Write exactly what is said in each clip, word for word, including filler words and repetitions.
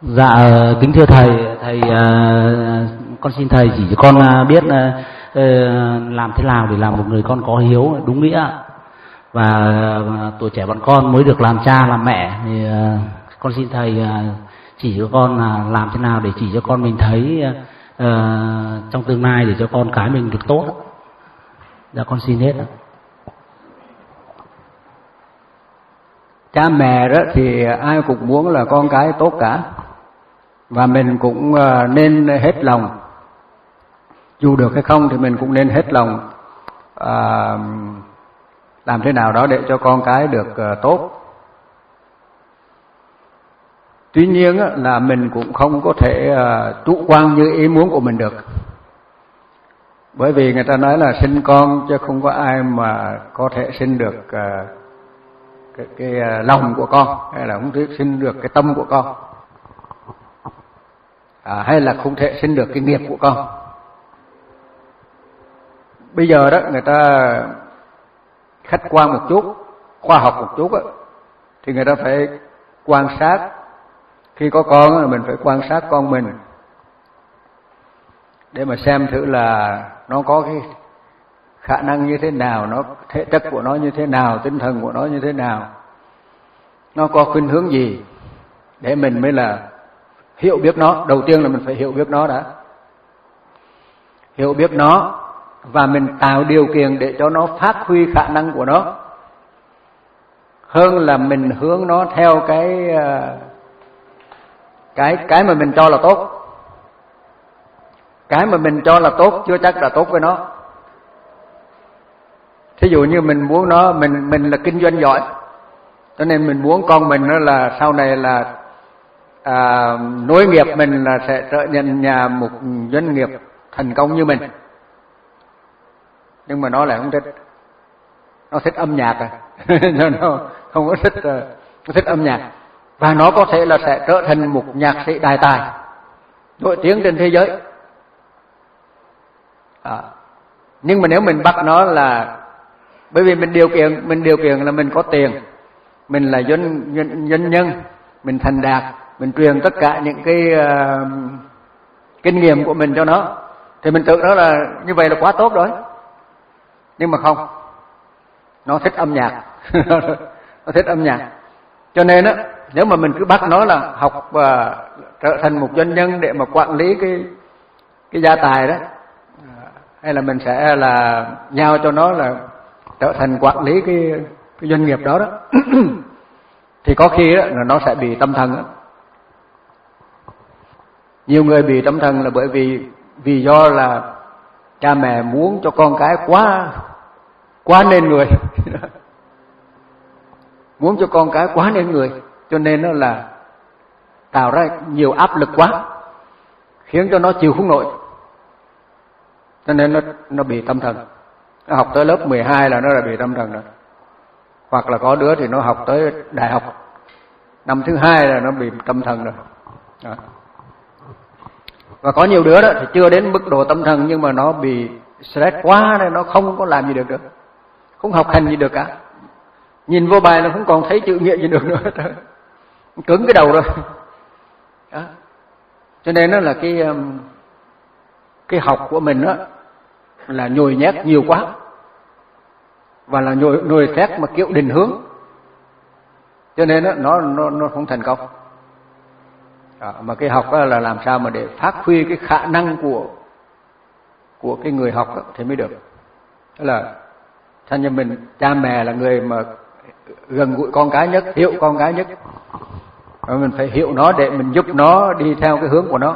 Dạ kính thưa thầy, thầy con xin thầy chỉ cho con biết làm thế nào để làm một người con có hiếu đúng nghĩa, và tuổi trẻ bọn con mới được làm cha làm mẹ thì con xin thầy chỉ cho con là làm thế nào để chỉ cho con mình thấy trong tương lai để cho con cái mình được tốt. Dạ con xin hết. Cha mẹ đó thì ai cũng muốn là con cái tốt cả, và mình cũng nên hết lòng, dù được hay không thì mình cũng nên hết lòng à, làm thế nào đó để cho con cái được tốt. Tuy nhiên là mình cũng không có thể chủ quan như ý muốn của mình được, bởi vì người ta nói là sinh con chứ không có ai mà có thể sinh được cái, cái lòng của con, hay là không thể sinh được cái tâm của con, à, hay là không thể sinh được cái nghiệp của con. Bây giờ đó người ta khách quan một chút, khoa học một chút đó, thì người ta phải quan sát. Khi có con mình phải quan sát con mình để mà xem thử là nó có cái khả năng như thế nào, nó thể chất của nó như thế nào, tinh thần của nó như thế nào, nó có khuynh hướng gì, để mình mới là hiểu biết nó. Đầu tiên là mình phải hiểu biết nó đã, hiểu biết nó và mình tạo điều kiện để cho nó phát huy khả năng của nó, hơn là mình hướng nó theo cái cái cái mà mình cho là tốt. Cái mà mình cho là tốt chưa chắc là tốt với nó. Thí dụ như mình muốn nó, mình mình là kinh doanh giỏi, cho nên mình muốn con mình nó là sau này là à, nối nghiệp mình là sẽ trở thành nhà một doanh nghiệp thành công như mình. Nhưng mà nó lại không thích, nó thích âm nhạc à. Nó không có thích, nó thích âm nhạc, và nó có thể là sẽ trở thành một nhạc sĩ đại tài nổi tiếng trên thế giới. À, nhưng mà nếu mình bắt nó là bởi vì mình điều kiện mình điều kiện là mình có tiền, mình là doanh doanh, doanh nhân, mình thành đạt, mình truyền tất cả những cái uh, kinh nghiệm của mình cho nó, thì mình tưởng nó là như vậy là quá tốt rồi. Nhưng mà không, nó thích âm nhạc. Nó thích âm nhạc, cho nên á, nếu mà mình cứ bắt nó là học và trở thành một doanh nhân để mà quản lý cái cái gia tài đó, hay là mình sẽ là giao cho nó là trở thành quản lý cái, cái doanh nghiệp đó đó, thì có khi đó là nó sẽ bị tâm thần đó. Nhiều người bị tâm thần là bởi vì vì do là cha mẹ muốn cho con cái quá quá nên người. Muốn cho con cái quá nên người, cho nên nó là tạo ra nhiều áp lực quá, khiến cho nó chịu không nổi, cho nên nó nó bị tâm thần. Nó học tới lớp mười hai là nó đã bị tâm thần rồi. Hoặc là có đứa thì nó học tới đại học năm thứ hai là nó bị tâm thần rồi. Đó. Và có nhiều đứa đó thì chưa đến mức độ tâm thần, nhưng mà nó bị stress quá nên nó không có làm gì được được, không học hành gì được cả. Nhìn vô bài nó không còn thấy chữ nghĩa gì được nữa, cứng cái đầu rồi. Đó. Cho nên nó là cái cái học của mình đó là nhồi nhét nhiều quá, và là nhồi nhồi xét mà kiểu định hướng, cho nên đó, nó nó nó không thành công. Đó. Mà cái học đó là làm sao mà để phát huy cái khả năng của của cái người học đó, thì mới được. Đó là thành như mình cha mẹ là người mà gần gũi con cái nhất, hiểu con cái nhất, và mình phải hiểu nó để mình giúp nó đi theo cái hướng của nó.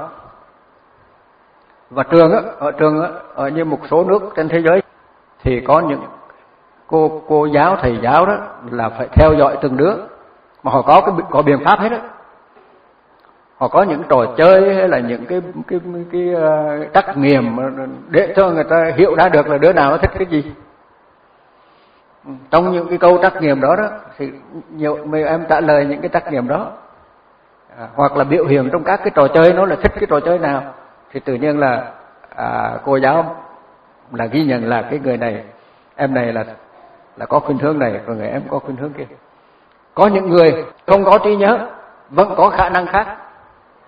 Và trường á, ở trường á, ở như một số nước trên thế giới thì có những cô cô giáo, thầy giáo đó là phải theo dõi từng đứa, mà họ có cái có biện pháp hết đó. Họ có những trò chơi hay là những cái cái cái, cái uh, trắc nghiệm để cho người ta hiểu ra được là đứa nào nó thích cái gì. Trong những cái câu trắc nghiệm đó đó thì nhiều mấy em trả lời những cái trắc nghiệm đó, à, hoặc là biểu hiện trong các cái trò chơi nó là thích cái trò chơi nào, thì tự nhiên là à, cô giáo là ghi nhận là cái người này, em này là là có khuynh hướng này, rồi người em có khuynh hướng kia. Có những người không có trí nhớ, vẫn có khả năng khác,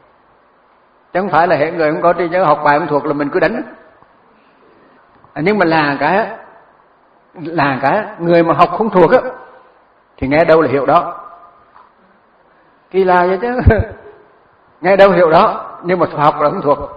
chứ không phải là hệ người không có trí nhớ học bài không thuộc là mình cứ đánh. À, nhưng mà là cái là cái người mà học không thuộc á thì nghe đâu là hiểu đó. Kỳ lạ vậy chứ. Nghe đâu hiểu đó, nhưng mà học là không thuộc.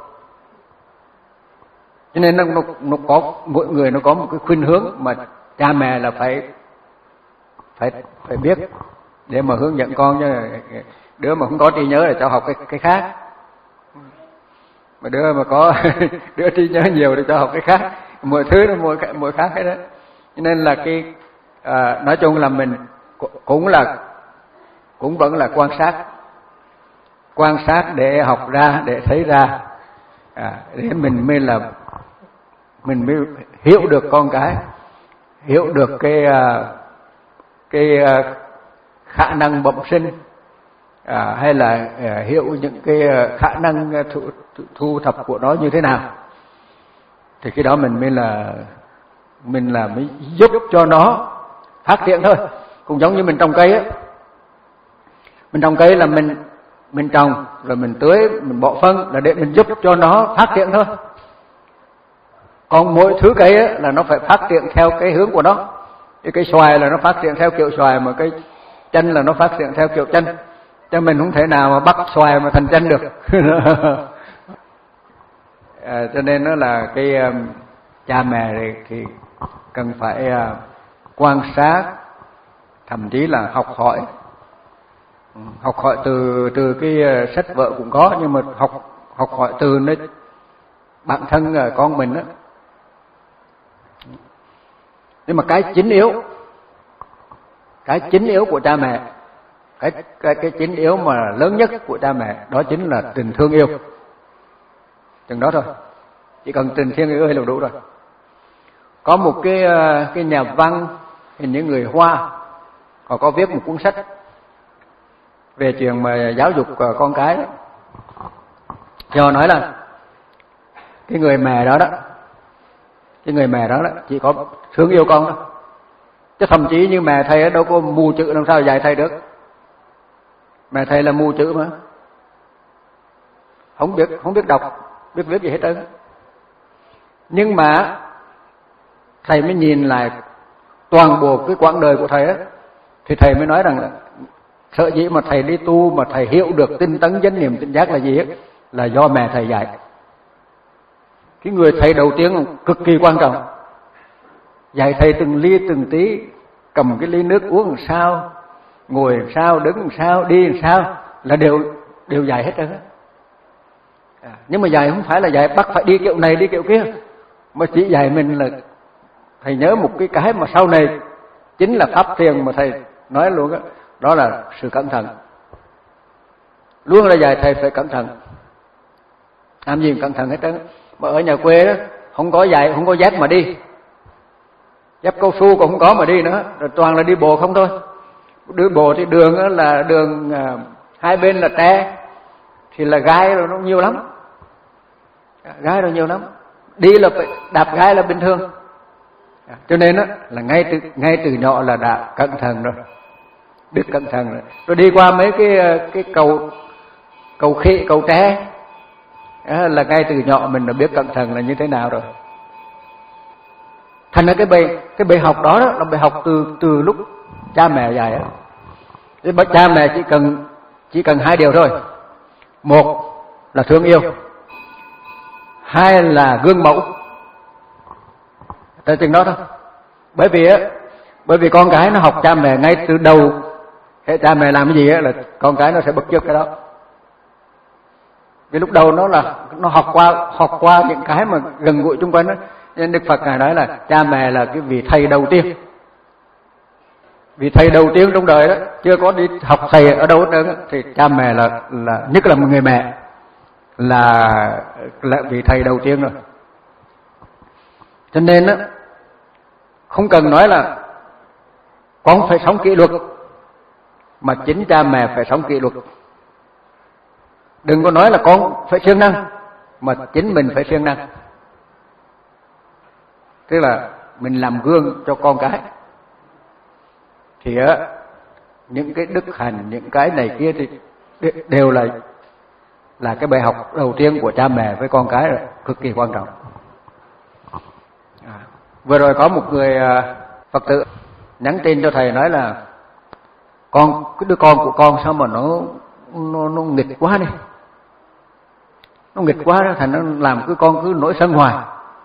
Cho nên nó, nó, nó có mỗi người nó có một cái khuynh hướng mà cha mẹ là phải phải phải biết để mà hướng dẫn con, chứ đứa mà không có trí nhớ là cho học cái cái khác, mà đứa mà có đứa trí nhớ nhiều thì cho học cái khác, mỗi thứ nó mỗi mỗi khác hết đó. Cho nên là cái à, nói chung là mình cũng là cũng vẫn là quan sát quan sát để học ra, để thấy ra, à, để mình mới là mình mới hiểu được con cái, hiểu được cái cái khả năng bẩm sinh, à, hay là à, hiểu những cái khả năng thu, thu thập của nó như thế nào, thì cái đó mình mới là mình là mới giúp cho nó phát triển thôi. Cũng giống như mình trồng cây á, mình trồng cây là mình mình trồng rồi mình tưới, mình bỏ phân là để mình giúp cho nó phát triển thôi. Còn mỗi thứ cây á, là nó phải phát triển theo cái hướng của nó. Cái cây xoài là nó phát triển theo kiểu xoài, mà cái chanh là nó phát triển theo kiểu chanh. Cho mình không thể nào mà bắt xoài mà thành chanh được. À, cho nên nó là cái um, cha mẹ thì, thì cần phải uh, quan sát, thậm chí là học hỏi. Học hỏi từ từ cái uh, sách vở cũng có, nhưng mà học học hỏi từ nơi bản thân uh, con mình đó. Nhưng mà cái chính yếu, cái chính yếu của cha mẹ, cái cái cái chính yếu mà lớn nhất của cha mẹ đó chính là tình thương yêu. Chừng đó thôi, chỉ cần tình thương yêu là đủ rồi. Có một cái cái nhà văn, hình như người Hoa, họ có viết một cuốn sách về chuyện mà giáo dục con cái đó. Thì họ nói là cái người mẹ đó đó, cái người mẹ đó đó chỉ có thương yêu con thôi, chứ thậm chí như mẹ thầy đâu có mù chữ làm sao dạy thầy được. Mẹ thầy là mù chữ mà, không biết không biết đọc biết viết gì hết trơn. Nhưng mà thầy mới nhìn lại toàn bộ cái quãng đời của thầy á, thì thầy mới nói rằng là sợ dĩ mà thầy đi tu mà thầy hiểu được tinh tấn chánh niệm tỉnh giác là gì á, là do mẹ thầy dạy. Cái người thầy đầu tiên cực kỳ quan trọng, dạy thầy từng ly từng tí, cầm cái ly nước uống làm sao, ngồi làm sao, đứng làm sao, đi làm sao, là đều đều dạy hết trơn á. À, nhưng mà dạy không phải là dạy bắt phải đi kiểu này đi kiểu kia, mà chỉ dạy mình là thầy nhớ một cái cái mà sau này chính là pháp thiền mà thầy nói luôn á, đó, đó là sự cẩn thận. Luôn là dạy thầy phải cẩn thận, làm gì cẩn thận hết trơn. Mà ở nhà quê đó không có dạy, không có dép mà đi, dép cao su cũng không có mà đi nữa, rồi toàn là đi bộ không thôi. Đi bộ thì đường đó là đường à, hai bên là tre, thì là gai rồi nó nhiều lắm, gai rồi nhiều lắm, đi là phải đạp gai là bình thường. Cho nên đó, là ngay từ ngay từ nhỏ là đã cẩn thận rồi, biết cẩn thận rồi. Rồi đi qua mấy cái cái cầu cầu khỉ, cầu tre, là ngay từ nhỏ mình đã biết cẩn thận là như thế nào rồi. Thành ra cái bài cái bài học đó, đó là bài học từ từ lúc cha mẹ dạy á. Thế cha mẹ chỉ cần chỉ cần hai điều thôi, một là thương yêu, hai là gương mẫu. Tới chừng đó thôi. Bởi vì á, bởi vì con cái nó học cha mẹ ngay từ đầu, thế cha mẹ làm cái gì á là con cái nó sẽ bắt chước cái đó. Vì lúc đầu nó là nó học qua học qua những cái mà gần gũi xung quanh đó. Nên Đức Phật ngài nói là cha mẹ là cái vị thầy đầu tiên, vị thầy đầu tiên trong đời đó, chưa có đi học thầy ở đâu hết trơn, thì cha mẹ là là nhất là một người mẹ là là vị thầy đầu tiên rồi. Cho nên đó, không cần nói là con phải sống kỷ luật, mà chính cha mẹ phải sống kỷ luật. Đừng có nói là con phải siêng năng, mà chính mình phải siêng năng. Tức là mình làm gương cho con cái, thì á những cái đức hạnh, những cái này kia thì đều là là cái bài học đầu tiên của cha mẹ với con cái là cực kỳ quan trọng. À, vừa rồi có một người Phật tử nhắn tin cho thầy nói là con cái đứa con của con sao mà nó nó, nó nghịch quá đi, nó nghịch quá đó, thành nó làm cái con cứ nổi sân hoài,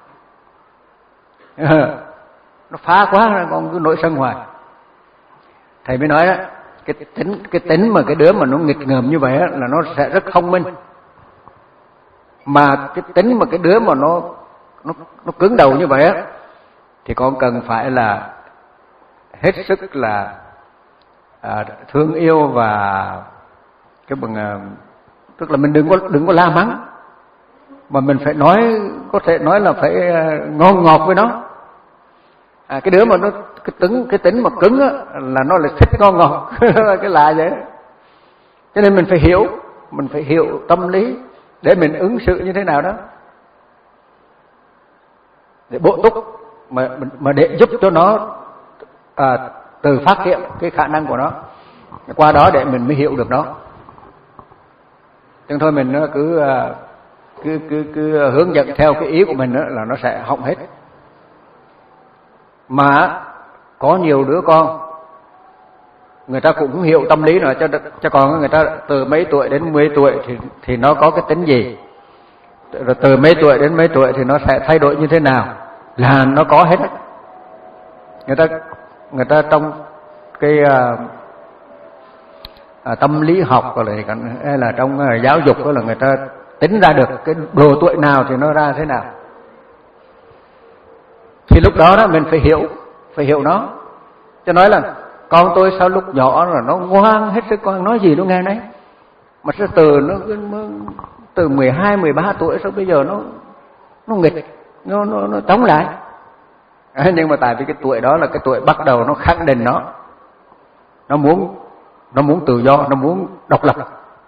nó phá quá, con cứ nổi sân hoài. Thầy mới nói đó, cái tính cái tính mà cái đứa mà nó nghịch ngợm như vậy đó, là nó sẽ rất thông minh, mà cái tính mà cái đứa mà nó nó nó cứng đầu như vậy á, thì con cần phải là hết sức là à, thương yêu và cái bằng à, tức là mình đừng có đừng có la mắng, mà mình phải nói, có thể nói là phải ngon ngọt với nó. À, cái đứa mà nó cái tính cái tính mà cứng á, là nó lại thích ngon ngọt cái lạ vậy. Cho nên mình phải hiểu, mình phải hiểu tâm lý để mình ứng xử như thế nào đó, để bổ túc mà mà để giúp cho nó à, từ phát hiện cái khả năng của nó, qua đó để mình mới hiểu được nó. Chứ thôi mình nó cứ cứ cứ cứ hướng dẫn theo cái ý của mình đó, là nó sẽ hỏng hết. Mà có nhiều đứa con người ta cũng hiểu tâm lý rồi, cho cho con người ta từ mấy tuổi đến mấy tuổi thì thì nó có cái tính gì, rồi từ mấy tuổi đến mấy tuổi thì nó sẽ thay đổi như thế nào, là nó có hết. Người ta người ta trong cái uh, uh, tâm lý học hoặc là hay là trong uh, giáo dục đó, là người ta tính ra được cái độ tuổi nào thì nó ra thế nào. Thì lúc đó đó mình phải hiểu, phải hiểu nó. Cho nói là con tôi sao lúc nhỏ là nó ngoan hết sức, con nói gì nó nghe nấy, mà sao từ nó từ mười hai mười ba tuổi sao bây giờ nó nó nghịch, nó nó nó chống lại. À, nhưng mà tại vì cái tuổi đó là cái tuổi bắt đầu nó khẳng định nó nó muốn nó muốn tự do, nó muốn độc lập,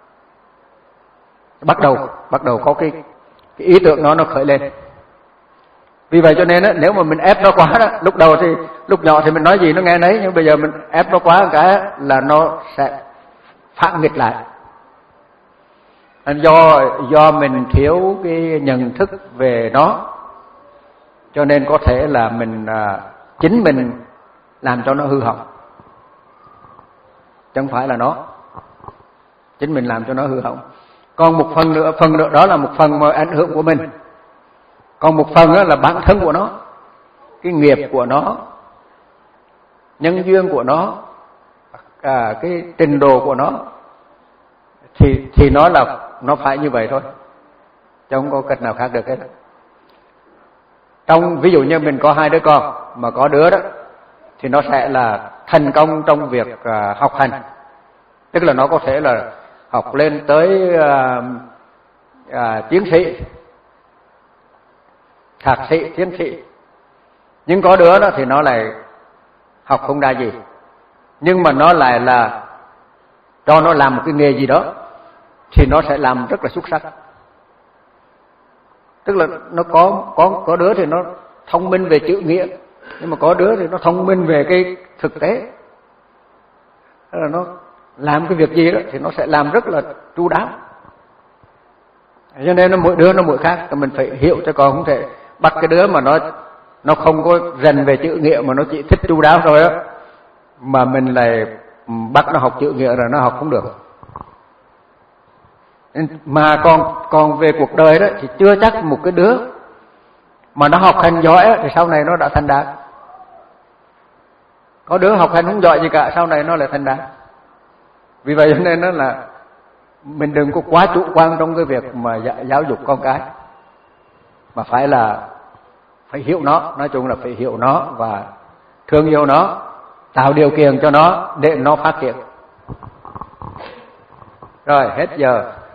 bắt đầu bắt đầu có cái cái ý tưởng nó nó khởi lên. Vì vậy cho nên á, nếu mà mình ép nó quá đó, lúc đầu thì lúc nhỏ thì mình nói gì nó nghe nấy, nhưng bây giờ mình ép nó quá một cái là nó sẽ phản nghịch lại. Do do mình thiếu cái nhận thức về nó, cho nên có thể là mình à, chính mình làm cho nó hư hỏng, chẳng phải là nó, chính mình làm cho nó hư hỏng. Còn một phần nữa, phần nữa đó là một phần mà ảnh hưởng của mình. Còn một phần đó là bản thân của nó, cái nghiệp của nó, nhân duyên của nó, à, cái trình độ của nó, thì thì nó là nó phải như vậy thôi, chứ không có cách nào khác được hết. Trong ví dụ như mình có hai đứa con, mà có đứa đó thì nó sẽ là thành công trong việc à, học hành, tức là nó có thể là học lên tới à, à, tiến sĩ, thạc sĩ, tiến sĩ. Nhưng có đứa đó thì nó lại học không ra gì, nhưng mà nó lại là cho nó làm một cái nghề gì đó thì nó sẽ làm rất là xuất sắc. Tức là nó có có có đứa thì nó thông minh về chữ nghĩa, nhưng mà có đứa thì nó thông minh về cái thực tế. Tức là nó làm cái việc gì đó thì nó sẽ làm rất là chu đáo. Cho nên nó mỗi đứa nó mỗi khác, mình phải hiểu cho con, không thể bắt cái đứa mà nó nó không có rành về chữ nghĩa mà nó chỉ thích chu đáo thôi á, mà mình lại bắt nó học chữ nghĩa rồi nó học không được. Mà còn còn về cuộc đời đó thì chưa chắc một cái đứa mà nó học hành giỏi á, thì sau này nó đã thành đạt. Có đứa học hành không giỏi gì cả, sau này nó lại thành đạt. Vì vậy nên nó là mình đừng có quá chủ quan trong cái việc mà giáo dục con cái, mà phải là phải hiểu nó, nói chung là phải hiểu nó và thương yêu nó, tạo điều kiện cho nó để nó phát triển. Rồi hết giờ.